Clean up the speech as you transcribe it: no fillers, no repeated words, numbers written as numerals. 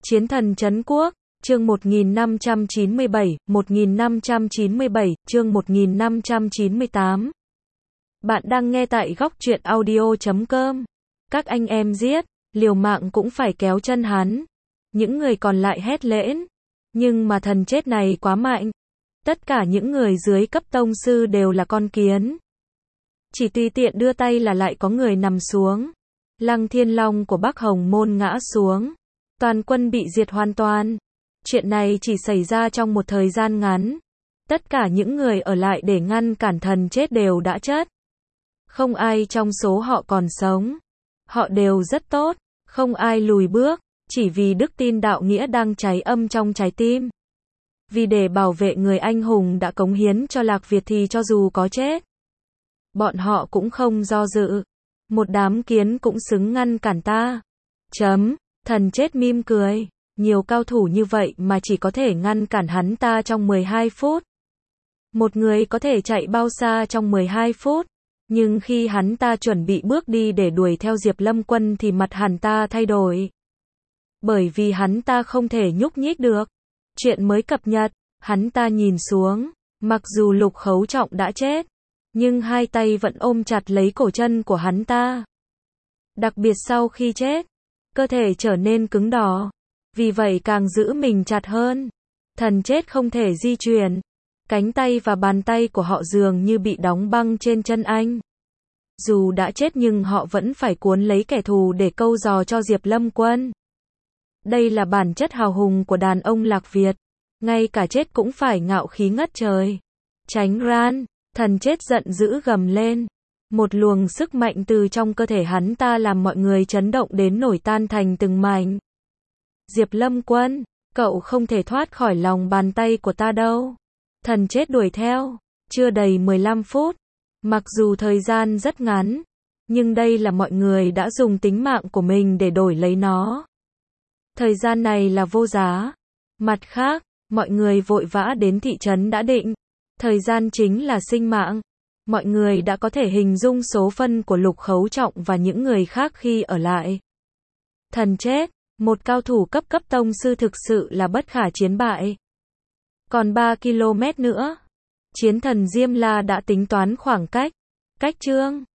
Chiến thần trấn quốc, chương 1597, chương 1598. Bạn đang nghe tại góc truyện audio.com. Các anh em giết, liều mạng cũng phải kéo chân hắn. Những người còn lại hét lễn. Nhưng mà thần chết này quá mạnh. Tất cả những người dưới cấp tông sư đều là con kiến. Chỉ tùy tiện đưa tay là lại có người nằm xuống. Lăng Thiên Long của Bắc Hồng Môn ngã xuống. Toàn quân bị diệt hoàn toàn. Chuyện này chỉ xảy ra trong một thời gian ngắn. Tất cả những người ở lại để ngăn cản thần chết đều đã chết. Không ai trong số họ còn sống. Họ đều rất tốt, không ai lùi bước, chỉ vì đức tin đạo nghĩa đang cháy âm trong trái tim. Vì để bảo vệ người anh hùng đã cống hiến cho Lạc Việt thì cho dù có chết, bọn họ cũng không do dự. Một đám kiến cũng xứng ngăn cản ta. Thần chết mỉm cười. Nhiều cao thủ như vậy mà chỉ có thể ngăn cản hắn ta trong 12 phút. Một người có thể chạy bao xa trong 12 phút. Nhưng khi hắn ta chuẩn bị bước đi để đuổi theo Diệp Lâm Quân thì mặt hắn ta thay đổi. Bởi vì hắn ta không thể nhúc nhích được. Chuyện mới cập nhật, hắn ta nhìn xuống. Mặc dù Lục Khấu Trọng đã chết, nhưng hai tay vẫn ôm chặt lấy cổ chân của hắn ta. Đặc biệt sau khi chết, cơ thể trở nên cứng đỏ. Vì vậy càng giữ mình chặt hơn. Thần chết không thể di chuyển. Cánh tay và bàn tay của họ dường như bị đóng băng trên chân anh. Dù đã chết nhưng họ vẫn phải cuốn lấy kẻ thù để câu giò cho Diệp Lâm Quân. Đây là bản chất hào hùng của đàn ông Lạc Việt. Ngay cả chết cũng phải ngạo khí ngất trời. Tránh ran, thần chết giận dữ gầm lên. Một luồng sức mạnh từ trong cơ thể hắn ta làm mọi người chấn động đến nổi tan thành từng mảnh. Diệp Lâm Quân, cậu không thể thoát khỏi lòng bàn tay của ta đâu. Thần chết đuổi theo, chưa đầy 15 phút. Mặc dù thời gian rất ngắn, nhưng đây là mọi người đã dùng tính mạng của mình để đổi lấy nó. Thời gian này là vô giá. Mặt khác, mọi người vội vã đến thị trấn đã định. Thời gian chính là sinh mạng. Mọi người đã có thể hình dung số phận của Lục Khấu Trọng và những người khác khi ở lại. Thần chết, một cao thủ cấp tông sư thực sự là bất khả chiến bại. Còn 3 km nữa, chiến thần Diêm La đã tính toán khoảng cách. Cách Trương